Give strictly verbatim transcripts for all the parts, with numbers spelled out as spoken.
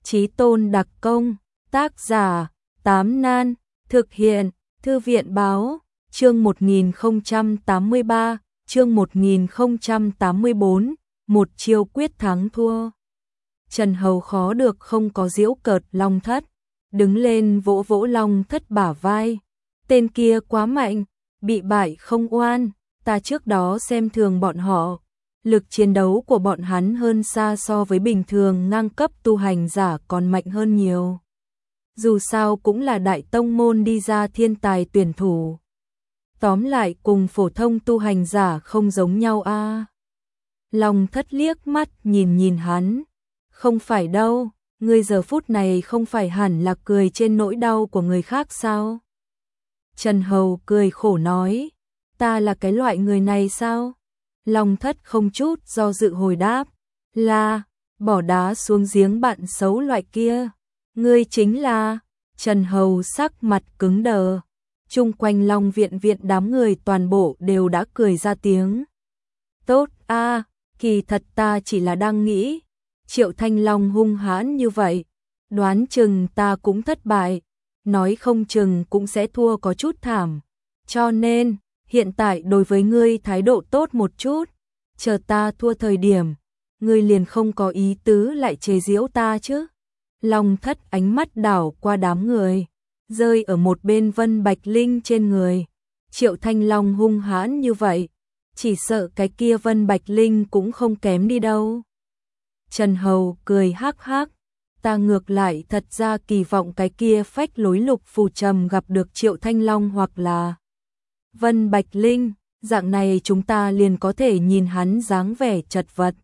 Chí tôn đặc công, tác giả, Tám Nan, thực hiện, Thư viện báo, chương một nghìn không trăm tám mươi ba, chương một nghìn không trăm tám mươi bốn, một chiêu quyết thắng thua. Trần Hầu khó được không có giễu cợt Long Thất, đứng lên vỗ vỗ Long Thất bả vai. Tên kia quá mạnh, bị bại không oan, ta trước đó xem thường bọn họ. Lực chiến đấu của bọn hắn hơn xa so với bình thường ngang cấp tu hành giả còn mạnh hơn nhiều. Dù sao cũng là đại tông môn đi ra thiên tài tuyển thủ. Tóm lại cùng phổ thông tu hành giả không giống nhau a. À. Long Thất liếc mắt nhìn nhìn hắn. Không phải đâu, ngươi giờ phút này không phải hẳn là cười trên nỗi đau của người khác sao? Trần Hầu cười khổ nói, ta là cái loại người này sao? Long Thất không chút do dự hồi đáp, là, bỏ đá xuống giếng bạn xấu loại kia. Ngươi chính là, Trần Hầu sắc mặt cứng đờ. Chung quanh Long viện viện đám người toàn bộ đều đã cười ra tiếng. Tốt a, kỳ thật ta chỉ là đang nghĩ, Triệu Thanh Long hung hãn như vậy, đoán chừng ta cũng thất bại, nói không chừng cũng sẽ thua có chút thảm. Cho nên, hiện tại đối với ngươi thái độ tốt một chút, chờ ta thua thời điểm, ngươi liền không có ý tứ lại chế giễu ta chứ. Long Thất ánh mắt đảo qua đám người, rơi ở một bên Vân Bạch Linh trên người. Triệu Thanh Long hung hãn như vậy, chỉ sợ cái kia Vân Bạch Linh cũng không kém đi đâu. Trần Hầu cười hắc hắc, ta ngược lại thật ra kỳ vọng cái kia phách lối Lục Phù Trầm gặp được Triệu Thanh Long hoặc là Vân Bạch Linh, dạng này chúng ta liền có thể nhìn hắn dáng vẻ chật vật.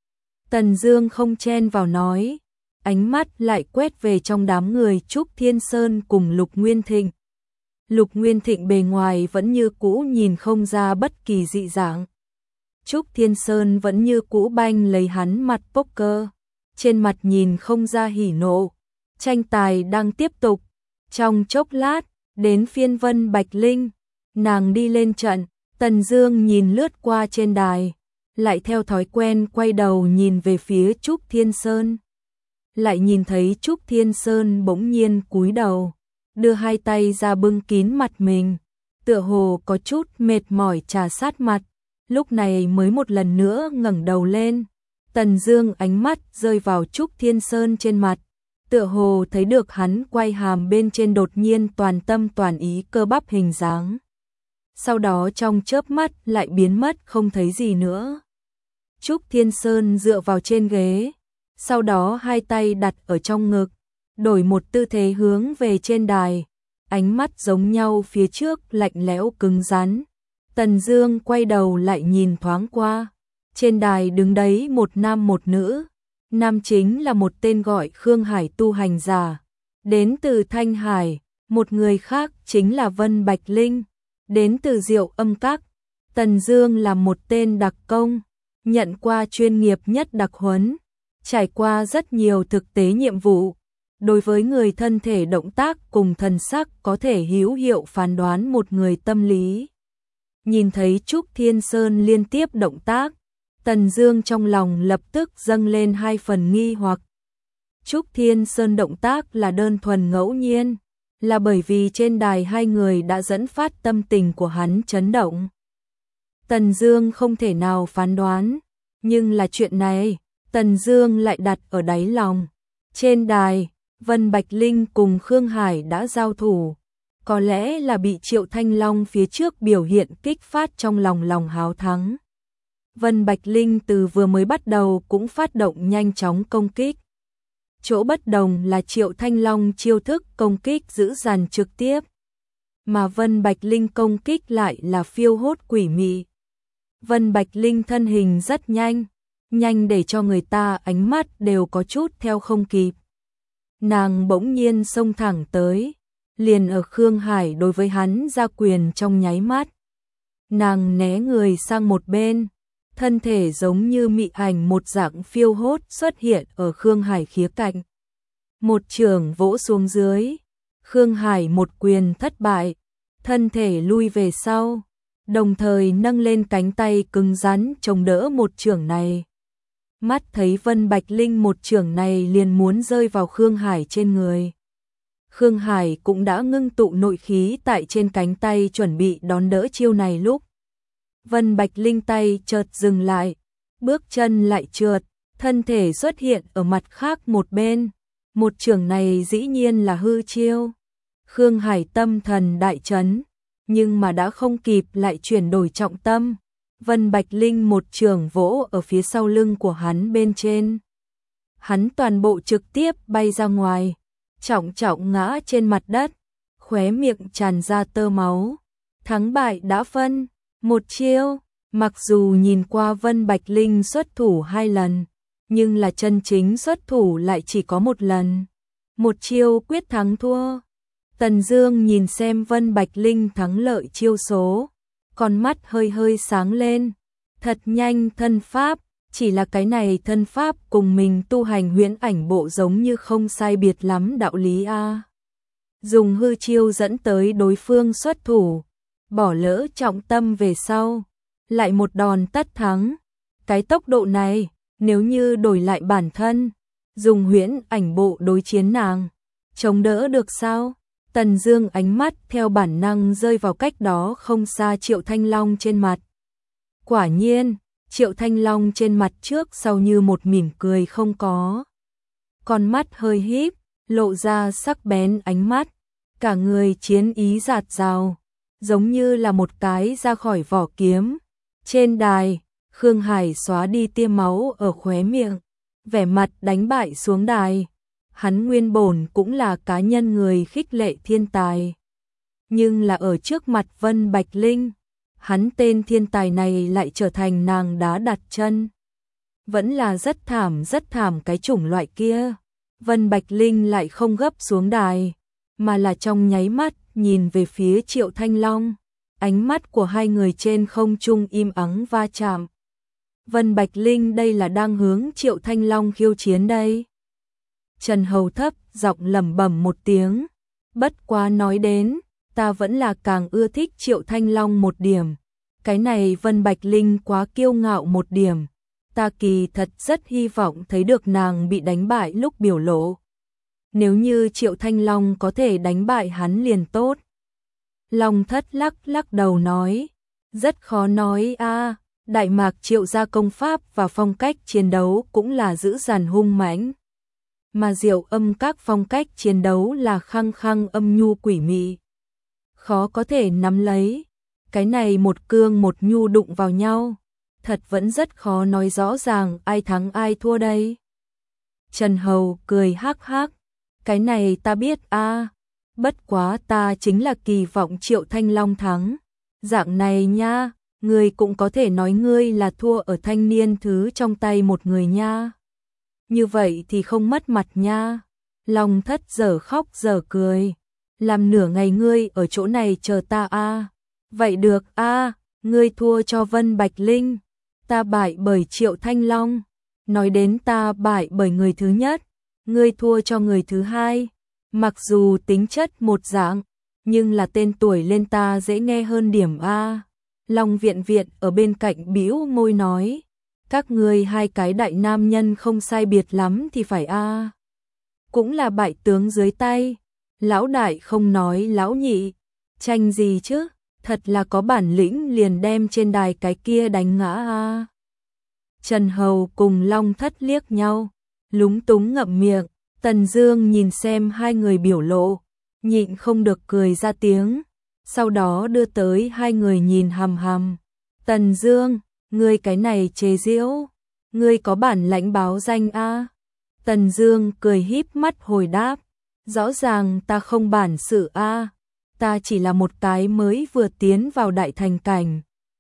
Tần Dương không chen vào nói, ánh mắt lại quét về trong đám người Trúc Thiên Sơn cùng Lục Nguyên Thịnh. Lục Nguyên Thịnh bề ngoài vẫn như cũ nhìn không ra bất kỳ dị dạng. Trúc Thiên Sơn vẫn như cũ banh lấy hắn mặt poker, trên mặt nhìn không ra hỉ nộ. Tranh tài đang tiếp tục, trong chốc lát, đến phiên Vân Bạch Linh, nàng đi lên trận, Tần Dương nhìn lướt qua trên đài, lại theo thói quen quay đầu nhìn về phía Trúc Thiên Sơn. Lại nhìn thấy Trúc Thiên Sơn bỗng nhiên cúi đầu, đưa hai tay ra bưng kín mặt mình, tựa hồ có chút mệt mỏi trà sát mặt, lúc này mới một lần nữa ngẩng đầu lên. Tần Dương ánh mắt rơi vào Trúc Thiên Sơn trên mặt, tựa hồ thấy được hắn quay hàm bên trên đột nhiên toàn tâm toàn ý cơ bắp hình dáng. Sau đó trong chớp mắt lại biến mất không thấy gì nữa. Trúc Thiên Sơn dựa vào trên ghế, sau đó hai tay đặt ở trong ngực, đổi một tư thế hướng về trên đài, ánh mắt giống nhau phía trước lạnh lẽo cứng rắn. Tần Dương quay đầu lại nhìn thoáng qua, trên đài đứng đấy một nam một nữ, nam chính là một tên gọi Khương Hải tu hành giả, đến từ Thanh Hải, một người khác chính là Vân Bạch Linh, đến từ Diệu Âm Các. Tần Dương là một tên đặc công, nhận qua chuyên nghiệp nhất đặc huấn, trải qua rất nhiều thực tế nhiệm vụ, đối với người thân thể động tác cùng thần sắc có thể hữu hiệu phán đoán một người tâm lý. Nhìn thấy Trúc Thiên Sơn liên tiếp động tác, Tần Dương trong lòng lập tức dâng lên hai phần nghi hoặc. Trúc Thiên Sơn động tác là đơn thuần ngẫu nhiên, là bởi vì trên đài hai người đã dẫn phát tâm tình của hắn chấn động. Tần Dương không thể nào phán đoán, nhưng là chuyện này, Tần Dương lại đặt ở đáy lòng. Trên đài, Vân Bạch Linh cùng Khương Hải đã giao thủ, có lẽ là bị Triệu Thanh Long phía trước biểu hiện kích phát trong lòng lòng háo thắng. Vân Bạch Linh từ vừa mới bắt đầu cũng phát động nhanh chóng công kích. Chỗ bất đồng là Triệu Thanh Long chiêu thức công kích dữ dằn trực tiếp, mà Vân Bạch Linh công kích lại là phiêu hốt quỷ mị. Vân Bạch Linh thân hình rất nhanh, nhanh để cho người ta ánh mắt đều có chút theo không kịp. Nàng bỗng nhiên xông thẳng tới, liền ở Khương Hải đối với hắn ra quyền trong nháy mắt. Nàng né người sang một bên, thân thể giống như mị ảnh một dạng phiêu hốt xuất hiện ở Khương Hải khía cạnh. Một chưởng vỗ xuống dưới, Khương Hải một quyền thất bại, thân thể lui về sau, đồng thời nâng lên cánh tay cứng rắn chống đỡ một chưởng này. mắt thấy Vân Bạch Linh một chưởng này liền muốn rơi vào Khương Hải trên người. Khương Hải cũng đã ngưng tụ nội khí tại trên cánh tay chuẩn bị đón đỡ chiêu này lúc. Vân Bạch Linh tay chợt dừng lại, bước chân lại trượt, thân thể xuất hiện ở mặt khác một bên. Một chưởng này dĩ nhiên là hư chiêu. Khương Hải tâm thần đại chấn, nhưng mà đã không kịp lại chuyển đổi trọng tâm. Vân Bạch Linh một chưởng vỗ ở phía sau lưng của hắn bên trên. Hắn toàn bộ trực tiếp bay ra ngoài, trọng trọng ngã trên mặt đất, khóe miệng tràn ra tơ máu. Thắng bại đã phân, một chiêu, mặc dù nhìn qua Vân Bạch Linh xuất thủ hai lần, nhưng là chân chính xuất thủ lại chỉ có một lần. Một chiêu quyết thắng thua. Tần Dương nhìn xem Vân Bạch Linh thắng lợi chiêu số, con mắt hơi hơi sáng lên. Thật nhanh thân pháp, chỉ là cái này thân pháp cùng mình tu hành huyễn ảnh bộ giống như không sai biệt lắm đạo lý a. Dùng hư chiêu dẫn tới đối phương xuất thủ, bỏ lỡ trọng tâm về sau, lại một đòn tất thắng. Cái tốc độ này, nếu như đổi lại bản thân, dùng huyễn ảnh bộ đối chiến nàng, chống đỡ được sao? Tần Dương ánh mắt theo bản năng rơi vào cách đó không xa Triệu Thanh Long trên mặt. Quả nhiên, Triệu Thanh Long trên mặt trước sau như một mỉm cười không có. Con mắt hơi híp, lộ ra sắc bén ánh mắt, cả người chiến ý dạt dào, giống như là một cái ra khỏi vỏ kiếm. Trên đài, Khương Hải xóa đi tia máu ở khóe miệng, vẻ mặt đánh bại xuống đài. Hắn nguyên bổn cũng là cá nhân người khích lệ thiên tài, nhưng là ở trước mặt Vân Bạch Linh, hắn tên thiên tài này lại trở thành nàng đá đặt chân. Vẫn là rất thảm rất thảm cái chủng loại kia. Vân Bạch Linh lại không gấp xuống đài, mà là trong nháy mắt nhìn về phía Triệu Thanh Long. Ánh mắt của hai người trên không trung im ắng va chạm. Vân Bạch Linh đây là đang hướng Triệu Thanh Long khiêu chiến đây. Trần Hầu thấp giọng lẩm bẩm một tiếng, bất quá nói đến, ta vẫn là càng ưa thích Triệu Thanh Long một điểm. Cái này Vân Bạch Linh quá kiêu ngạo một điểm, ta kỳ thật rất hy vọng thấy được nàng bị đánh bại lúc biểu lộ. Nếu như Triệu Thanh Long có thể đánh bại hắn liền tốt. Long Thất lắc lắc đầu nói, rất khó nói a. Đại Mạc Triệu gia công pháp và phong cách chiến đấu cũng là dữ dằn hung mãnh, mà Diệu Âm các phong cách chiến đấu là khăng khăng âm nhu quỷ mị, khó có thể nắm lấy. Cái này một cương một nhu đụng vào nhau, thật vẫn rất khó nói rõ ràng ai thắng ai thua đây. Trần Hầu cười hắc hắc, cái này ta biết a, bất quá ta chính là kỳ vọng Triệu Thanh Long thắng. Dạng này nha, ngươi cũng có thể nói ngươi là thua ở thanh niên thứ trong tay một người nha. Như vậy thì không mất mặt nha. Long Thất giờ khóc giờ cười, làm nửa ngày ngươi ở chỗ này chờ ta a. Vậy được a, ngươi thua cho Vân Bạch Linh, ta bại bởi Triệu Thanh Long. Nói đến ta bại bởi người thứ nhất, ngươi thua cho người thứ hai. Mặc dù tính chất một dạng, nhưng là tên tuổi lên ta dễ nghe hơn điểm a. Long Viện Viện ở bên cạnh bĩu môi nói, các ngươi hai cái đại nam nhân không sai biệt lắm thì phải a. Cũng là bại tướng dưới tay, lão đại không nói lão nhị, tranh gì chứ, thật là có bản lĩnh liền đem trên đài cái kia đánh ngã a. Trần Hầu cùng Long Thất liếc nhau, lúng túng ngậm miệng. Tần Dương nhìn xem hai người biểu lộ, nhịn không được cười ra tiếng, sau đó đưa tới hai người nhìn hằm hằm. Tần Dương, ngươi cái này chế giễu, ngươi có bản lãnh báo danh a? Tần Dương cười híp mắt hồi đáp, rõ ràng ta không bản sự a, ta chỉ là một cái mới vừa tiến vào đại thành cảnh.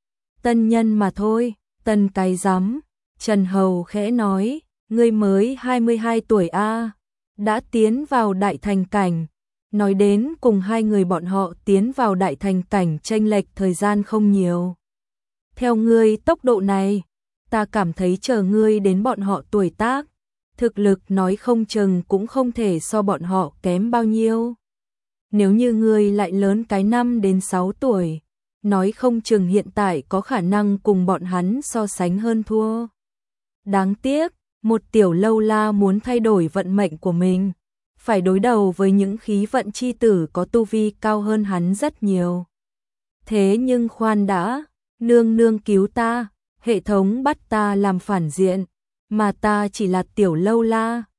Tân nhân mà thôi, tân cái rắm. Trần Hầu khẽ nói, ngươi mới hai mươi hai tuổi a, đã tiến vào đại thành cảnh. Nói đến cùng hai người bọn họ tiến vào đại thành cảnh chênh lệch thời gian không nhiều. Theo ngươi tốc độ này, ta cảm thấy chờ ngươi đến bọn họ tuổi tác, thực lực nói không chừng cũng không thể so bọn họ kém bao nhiêu. Nếu như ngươi lại lớn cái năm đến sáu tuổi, nói không chừng hiện tại có khả năng cùng bọn hắn so sánh hơn thua. Đáng tiếc, một tiểu lâu la muốn thay đổi vận mệnh của mình, phải đối đầu với những khí vận chi tử có tu vi cao hơn hắn rất nhiều. Thế nhưng khoan đã, nương nương cứu ta, hệ thống bắt ta làm phản diện, mà ta chỉ là tiểu lâu la,